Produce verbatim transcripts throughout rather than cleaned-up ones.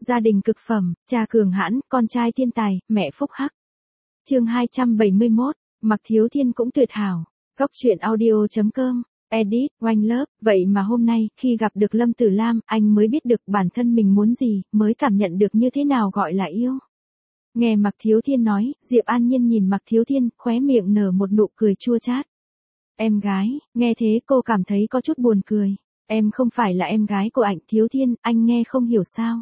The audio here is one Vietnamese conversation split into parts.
Gia đình cực phẩm, cha cường hãn, con trai thiên tài, mẹ phúc hắc. Chương hai trăm bảy mươi mốt, Mạc Thiếu Thiên cũng tuyệt hảo. Góc truyện audio chấm com, edit, Oanh Lớp, vậy mà hôm nay, khi gặp được Lâm Tử Lam, anh mới biết được bản thân mình muốn gì, mới cảm nhận được như thế nào gọi là yêu. Nghe Mạc Thiếu Thiên nói, Diệp An Nhiên nhìn Mạc Thiếu Thiên, khóe miệng nở một nụ cười chua chát. Em gái, nghe thế cô cảm thấy có chút buồn cười. Em không phải là em gái của anh Thiếu Thiên, anh nghe không hiểu sao.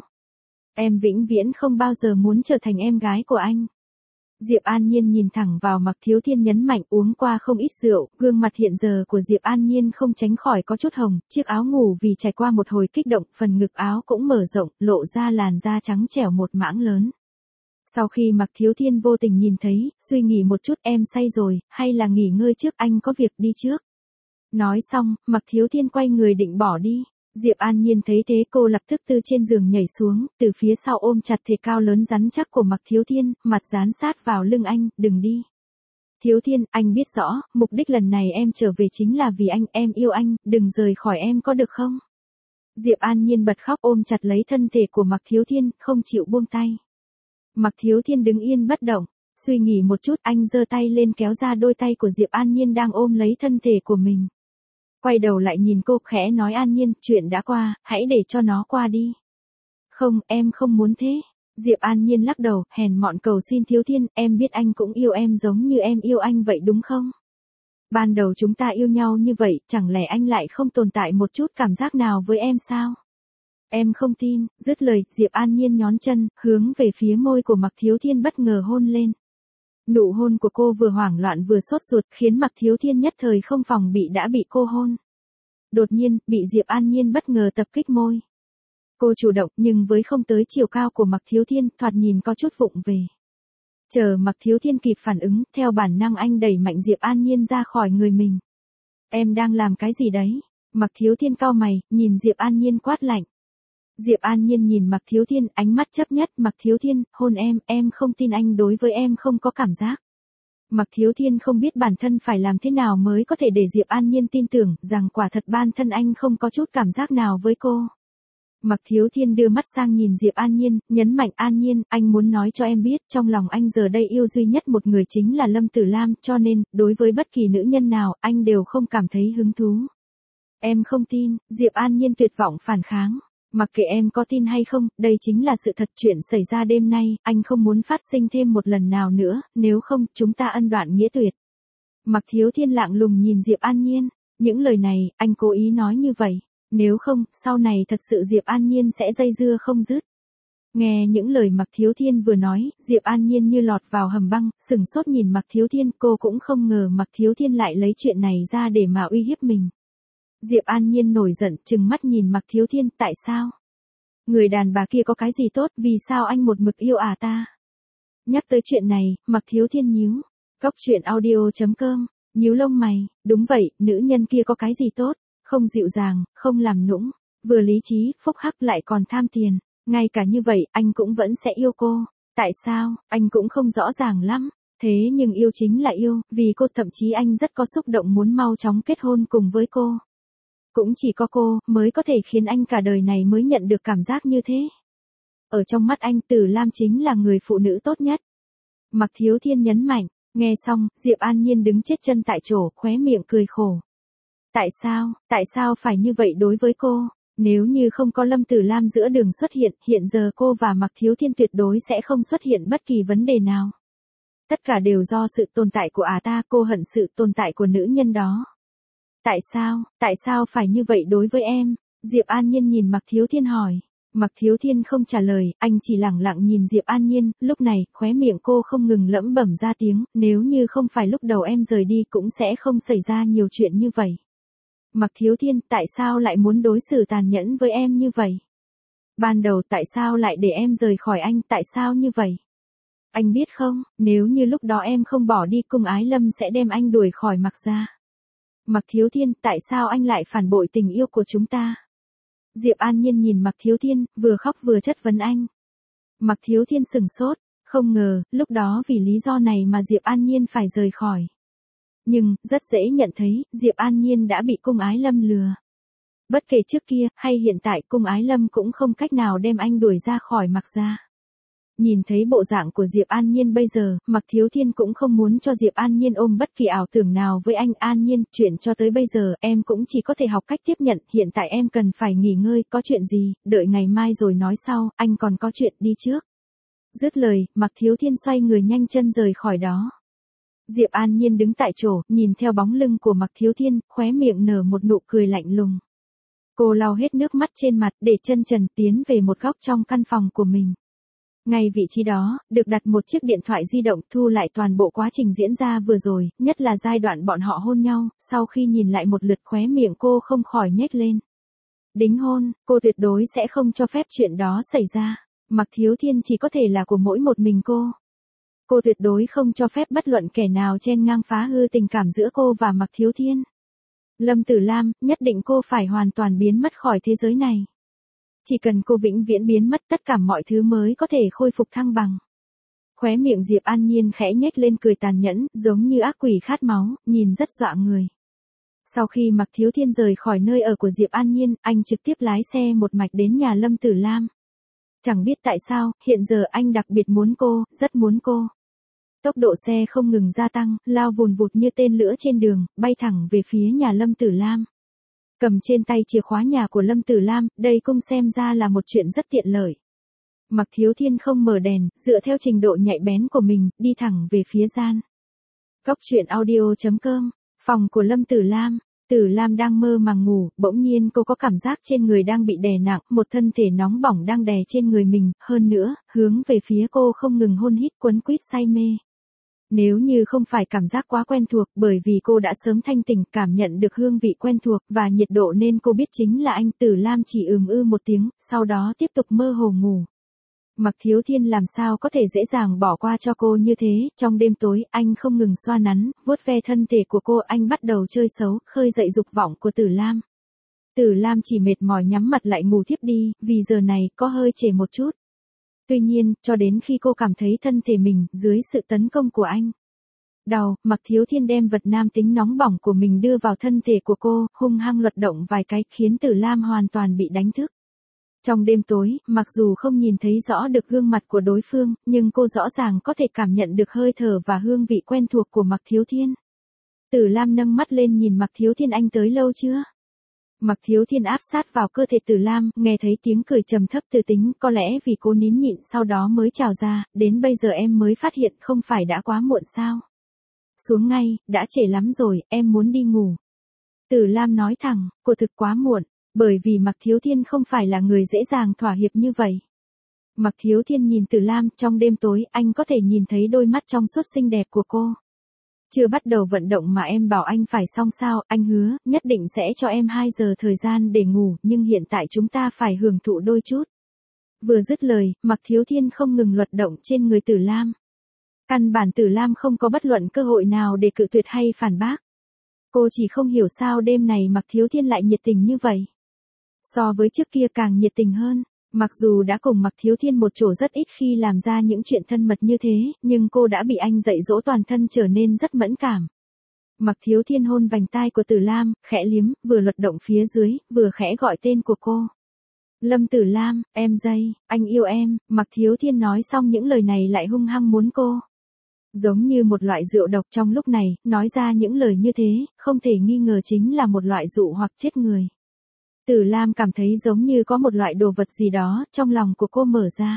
Em vĩnh viễn không bao giờ muốn trở thành em gái của anh. Diệp An Nhiên nhìn thẳng vào Mạc Thiếu Thiên nhấn mạnh uống qua không ít rượu, gương mặt hiện giờ của Diệp An Nhiên không tránh khỏi có chút hồng, chiếc áo ngủ vì trải qua một hồi kích động, phần ngực áo cũng mở rộng, lộ ra làn da trắng trẻo một mảng lớn. Sau khi Mạc Thiếu Thiên vô tình nhìn thấy, suy nghĩ một chút em say rồi, hay là nghỉ ngơi trước anh có việc đi trước. Nói xong, Mạc Thiếu Thiên quay người định bỏ đi. Diệp An Nhiên thấy thế cô lập tức từ trên giường nhảy xuống, từ phía sau ôm chặt thể cao lớn rắn chắc của Mạc Thiếu Thiên, mặt dán sát vào lưng anh, đừng đi. Thiếu Thiên, anh biết rõ, mục đích lần này em trở về chính là vì anh, em yêu anh, đừng rời khỏi em có được không? Diệp An Nhiên bật khóc ôm chặt lấy thân thể của Mạc Thiếu Thiên, không chịu buông tay. Mạc Thiếu Thiên đứng yên bất động, suy nghĩ một chút anh giơ tay lên kéo ra đôi tay của Diệp An Nhiên đang ôm lấy thân thể của mình. Quay đầu lại nhìn cô khẽ nói An Nhiên, chuyện đã qua, hãy để cho nó qua đi. Không, em không muốn thế. Diệp An Nhiên lắc đầu, hèn mọn cầu xin Thiếu Thiên, em biết anh cũng yêu em giống như em yêu anh vậy đúng không? Ban đầu chúng ta yêu nhau như vậy, chẳng lẽ anh lại không tồn tại một chút cảm giác nào với em sao? Em không tin, dứt lời, Diệp An Nhiên nhón chân, hướng về phía môi của Mạc Thiếu Thiên bất ngờ hôn lên. Nụ hôn của cô vừa hoảng loạn vừa sốt ruột khiến Mạc Thiếu Thiên nhất thời không phòng bị đã bị cô hôn. Đột nhiên, bị Diệp An Nhiên bất ngờ tập kích môi. Cô chủ động nhưng với không tới chiều cao của Mạc Thiếu Thiên, thoạt nhìn có chút vụng về. Chờ Mạc Thiếu Thiên kịp phản ứng, theo bản năng anh đẩy mạnh Diệp An Nhiên ra khỏi người mình. Em đang làm cái gì đấy? Mạc Thiếu Thiên cau mày, nhìn Diệp An Nhiên quát lạnh. Diệp An Nhiên nhìn Mạc Thiếu Thiên, ánh mắt chấp nhất, Mạc Thiếu Thiên, hôn em, em không tin anh đối với em không có cảm giác. Mạc Thiếu Thiên không biết bản thân phải làm thế nào mới có thể để Diệp An Nhiên tin tưởng rằng quả thật bản thân anh không có chút cảm giác nào với cô. Mạc Thiếu Thiên đưa mắt sang nhìn Diệp An Nhiên, nhấn mạnh An Nhiên, anh muốn nói cho em biết, trong lòng anh giờ đây yêu duy nhất một người chính là Lâm Tử Lam, cho nên, đối với bất kỳ nữ nhân nào, anh đều không cảm thấy hứng thú. Em không tin, Diệp An Nhiên tuyệt vọng phản kháng. Mặc kệ em có tin hay không, đây chính là sự thật chuyện xảy ra đêm nay, anh không muốn phát sinh thêm một lần nào nữa, nếu không, chúng ta ân đoạn nghĩa tuyệt. Mạc Thiếu Thiên lặng lùng nhìn Diệp An Nhiên, những lời này, anh cố ý nói như vậy, nếu không, sau này thật sự Diệp An Nhiên sẽ dây dưa không dứt. Nghe những lời Mạc Thiếu Thiên vừa nói, Diệp An Nhiên như lọt vào hầm băng, sừng sốt nhìn Mạc Thiếu Thiên, cô cũng không ngờ Mạc Thiếu Thiên lại lấy chuyện này ra để mà uy hiếp mình. Diệp An Nhiên nổi giận, trừng mắt nhìn Mạc Thiếu Thiên, tại sao? Người đàn bà kia có cái gì tốt, vì sao anh một mực yêu à ta? Nhắc tới chuyện này, Mạc Thiếu Thiên nhíu. Góc truyện audio chấm com, nhíu lông mày, đúng vậy, nữ nhân kia có cái gì tốt? Không dịu dàng, không làm nũng, vừa lý trí, phúc hắc lại còn tham tiền. Ngay cả như vậy, anh cũng vẫn sẽ yêu cô. Tại sao, anh cũng không rõ ràng lắm. Thế nhưng yêu chính là yêu, vì cô thậm chí anh rất có xúc động muốn mau chóng kết hôn cùng với cô. Cũng chỉ có cô, mới có thể khiến anh cả đời này mới nhận được cảm giác như thế. Ở trong mắt anh Tử Lam chính là người phụ nữ tốt nhất. Mạc Thiếu Thiên nhấn mạnh, nghe xong, Diệp An Nhiên đứng chết chân tại chỗ, khóe miệng cười khổ. Tại sao, tại sao phải như vậy đối với cô? Nếu như không có Lâm Tử Lam giữa đường xuất hiện, hiện giờ cô và Mạc Thiếu Thiên tuyệt đối sẽ không xuất hiện bất kỳ vấn đề nào. Tất cả đều do sự tồn tại của à ta, cô hận sự tồn tại của nữ nhân đó. Tại sao, tại sao phải như vậy đối với em? Diệp An Nhiên nhìn Mạc Thiếu Thiên hỏi. Mạc Thiếu Thiên không trả lời, anh chỉ lẳng lặng nhìn Diệp An Nhiên, lúc này, khóe miệng cô không ngừng lẩm bẩm ra tiếng, nếu như không phải lúc đầu em rời đi cũng sẽ không xảy ra nhiều chuyện như vậy. Mạc Thiếu Thiên, tại sao lại muốn đối xử tàn nhẫn với em như vậy? Ban đầu tại sao lại để em rời khỏi anh, tại sao như vậy? Anh biết không, nếu như lúc đó em không bỏ đi Cung Ái Lâm sẽ đem anh đuổi khỏi Mạc gia. Mạc Thiếu Thiên, tại sao anh lại phản bội tình yêu của chúng ta? Diệp An Nhiên nhìn Mạc Thiếu Thiên, vừa khóc vừa chất vấn anh. Mạc Thiếu Thiên sừng sốt, không ngờ, lúc đó vì lý do này mà Diệp An Nhiên phải rời khỏi. Nhưng, rất dễ nhận thấy, Diệp An Nhiên đã bị Cung Ái Lâm lừa. Bất kể trước kia, hay hiện tại Cung Ái Lâm cũng không cách nào đem anh đuổi ra khỏi Mạc gia. Nhìn thấy bộ dạng của Diệp An Nhiên bây giờ, Mạc Thiếu Thiên cũng không muốn cho Diệp An Nhiên ôm bất kỳ ảo tưởng nào với anh. An Nhiên, chuyện cho tới bây giờ, em cũng chỉ có thể học cách tiếp nhận, hiện tại em cần phải nghỉ ngơi, có chuyện gì, đợi ngày mai rồi nói sau, anh còn có chuyện, đi trước. Dứt lời, Mạc Thiếu Thiên xoay người nhanh chân rời khỏi đó. Diệp An Nhiên đứng tại chỗ, nhìn theo bóng lưng của Mạc Thiếu Thiên, khóe miệng nở một nụ cười lạnh lùng. Cô lau hết nước mắt trên mặt, để chân trần tiến về một góc trong căn phòng của mình. Ngay vị trí đó, được đặt một chiếc điện thoại di động thu lại toàn bộ quá trình diễn ra vừa rồi, nhất là giai đoạn bọn họ hôn nhau, sau khi nhìn lại một lượt khóe miệng cô không khỏi nhếch lên. Đính hôn, cô tuyệt đối sẽ không cho phép chuyện đó xảy ra. Mạc Thiếu Thiên chỉ có thể là của mỗi một mình cô. Cô tuyệt đối không cho phép bất luận kẻ nào chen ngang phá hư tình cảm giữa cô và Mạc Thiếu Thiên. Lâm Tử Lam, nhất định cô phải hoàn toàn biến mất khỏi thế giới này. Chỉ cần cô vĩnh viễn biến mất, tất cả mọi thứ mới có thể khôi phục thăng bằng. Khóe miệng Diệp An Nhiên khẽ nhếch lên cười tàn nhẫn, giống như ác quỷ khát máu, nhìn rất dọa người. Sau khi Mạc Thiếu Thiên rời khỏi nơi ở của Diệp An Nhiên, anh trực tiếp lái xe một mạch đến nhà Lâm Tử Lam. Chẳng biết tại sao, hiện giờ anh đặc biệt muốn cô, rất muốn cô. Tốc độ xe không ngừng gia tăng, lao vùn vụt như tên lửa trên đường, bay thẳng về phía nhà Lâm Tử Lam. Cầm trên tay chìa khóa nhà của Lâm Tử Lam, đây cũng xem ra là một chuyện rất tiện lợi. Mạc Thiếu Thiên không mở đèn, dựa theo trình độ nhạy bén của mình, đi thẳng về phía gian. Góc truyện audio chấm com, phòng của Lâm Tử Lam. Tử Lam đang mơ màng ngủ, bỗng nhiên cô có cảm giác trên người đang bị đè nặng, một thân thể nóng bỏng đang đè trên người mình, hơn nữa, hướng về phía cô không ngừng hôn hít quấn quýt say mê. Nếu như không phải cảm giác quá quen thuộc, bởi vì cô đã sớm thanh tỉnh, cảm nhận được hương vị quen thuộc và nhiệt độ nên cô biết chính là anh. Tử Lam chỉ ừm ư một tiếng, sau đó tiếp tục mơ hồ ngủ. Mạc Thiếu Thiên làm sao có thể dễ dàng bỏ qua cho cô như thế, trong đêm tối, anh không ngừng xoa nắn, vuốt ve thân thể của cô, anh bắt đầu chơi xấu, khơi dậy dục vọng của Tử Lam. Tử Lam chỉ mệt mỏi nhắm mặt lại ngủ thiếp đi, vì giờ này, có hơi trễ một chút. Tuy nhiên, cho đến khi cô cảm thấy thân thể mình, dưới sự tấn công của anh. Đau, Mạc Thiếu Thiên đem vật nam tính nóng bỏng của mình đưa vào thân thể của cô, hung hăng luật động vài cái, khiến Tử Lam hoàn toàn bị đánh thức. Trong đêm tối, mặc dù không nhìn thấy rõ được gương mặt của đối phương, nhưng cô rõ ràng có thể cảm nhận được hơi thở và hương vị quen thuộc của Mạc Thiếu Thiên. Tử Lam nâng mắt lên nhìn Mạc Thiếu Thiên, anh tới lâu chưa? Mạc Thiếu Thiên áp sát vào cơ thể Tử Lam, nghe thấy tiếng cười trầm thấp từ tính, có lẽ vì cô nín nhịn sau đó mới trào ra, đến bây giờ em mới phát hiện không phải đã quá muộn sao? Xuống ngay, đã trễ lắm rồi, em muốn đi ngủ. Tử Lam nói thẳng, cô thực quá muộn, bởi vì Mạc Thiếu Thiên không phải là người dễ dàng thỏa hiệp như vậy. Mạc Thiếu Thiên nhìn Tử Lam, trong đêm tối, anh có thể nhìn thấy đôi mắt trong suốt xinh đẹp của cô. Chưa bắt đầu vận động mà em bảo anh phải xong sao, anh hứa, nhất định sẽ cho em hai giờ thời gian để ngủ, nhưng hiện tại chúng ta phải hưởng thụ đôi chút. Vừa dứt lời, Mạc Thiếu Thiên không ngừng luật động trên người Tử Lam. Căn bản Tử Lam không có bất luận cơ hội nào để cự tuyệt hay phản bác. Cô chỉ không hiểu sao đêm này Mạc Thiếu Thiên lại nhiệt tình như vậy. So với trước kia càng nhiệt tình hơn. Mặc dù đã cùng Mạc Thiếu Thiên một chỗ rất ít khi làm ra những chuyện thân mật như thế, nhưng cô đã bị anh dạy dỗ toàn thân trở nên rất mẫn cảm. Mạc Thiếu Thiên hôn vành tai của Tử Lam, khẽ liếm, vừa luật động phía dưới, vừa khẽ gọi tên của cô. Lâm Tử Lam, em dây, anh yêu em. Mạc Thiếu Thiên nói xong những lời này lại hung hăng muốn cô. Giống như một loại rượu độc trong lúc này, nói ra những lời như thế, không thể nghi ngờ chính là một loại dụ hoặc chết người. Tử Lam cảm thấy giống như có một loại đồ vật gì đó, trong lòng của cô mở ra.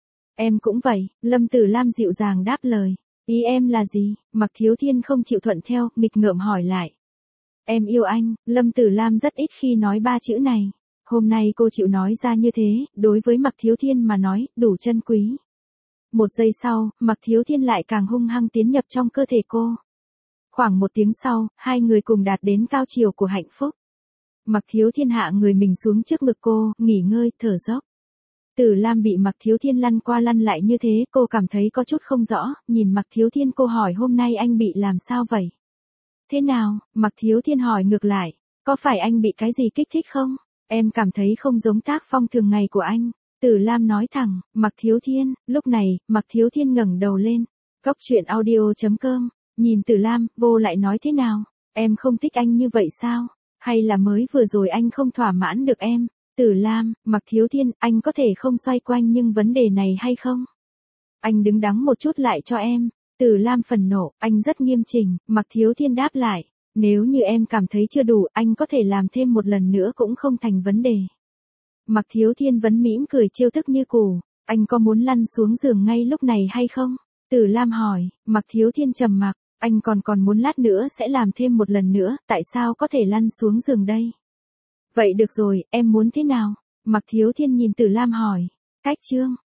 Em cũng vậy, Lâm Tử Lam dịu dàng đáp lời. Ý em là gì? Mạc Thiếu Thiên không chịu thuận theo, nghịch ngợm hỏi lại. Em yêu anh. Lâm Tử Lam rất ít khi nói ba chữ này. Hôm nay cô chịu nói ra như thế, đối với Mạc Thiếu Thiên mà nói, đủ chân quý. Một giây sau, Mạc Thiếu Thiên lại càng hung hăng tiến nhập trong cơ thể cô. Khoảng một tiếng sau, hai người cùng đạt đến cao chiều của hạnh phúc. Mạc Thiếu Thiên hạ người mình xuống trước ngực cô, nghỉ ngơi, thở dốc. Tử Lam bị Mạc Thiếu Thiên lăn qua lăn lại như thế, cô cảm thấy có chút không rõ, nhìn Mạc Thiếu Thiên cô hỏi hôm nay anh bị làm sao vậy? Thế nào? Mạc Thiếu Thiên hỏi ngược lại, có phải anh bị cái gì kích thích không? Em cảm thấy không giống tác phong thường ngày của anh. Tử Lam nói thẳng, Mạc Thiếu Thiên. Lúc này, Mạc Thiếu Thiên ngẩng đầu lên. Góc truyện audio chấm com, nhìn Tử Lam, vô lại nói thế nào? Em không thích anh như vậy sao? Hay là mới vừa rồi anh không thỏa mãn được em? Tử Lam, Mạc Thiếu Thiên, anh có thể không xoay quanh nhưng vấn đề này hay không? Anh đứng đắn một chút lại cho em. Tử Lam phần nộ, anh rất nghiêm chỉnh, Mạc Thiếu Thiên đáp lại. Nếu như em cảm thấy chưa đủ, anh có thể làm thêm một lần nữa cũng không thành vấn đề. Mạc Thiếu Thiên vẫn mỉm cười trêu thức như cũ. Anh có muốn lăn xuống giường ngay lúc này hay không? Tử Lam hỏi. Mạc Thiếu Thiên trầm mặc. Anh còn còn muốn lát nữa sẽ làm thêm một lần nữa, tại sao có thể lăn xuống giường đây? Vậy được rồi, em muốn thế nào? Mạc Thiếu Thiên nhìn Tử Lam hỏi. Cách chương.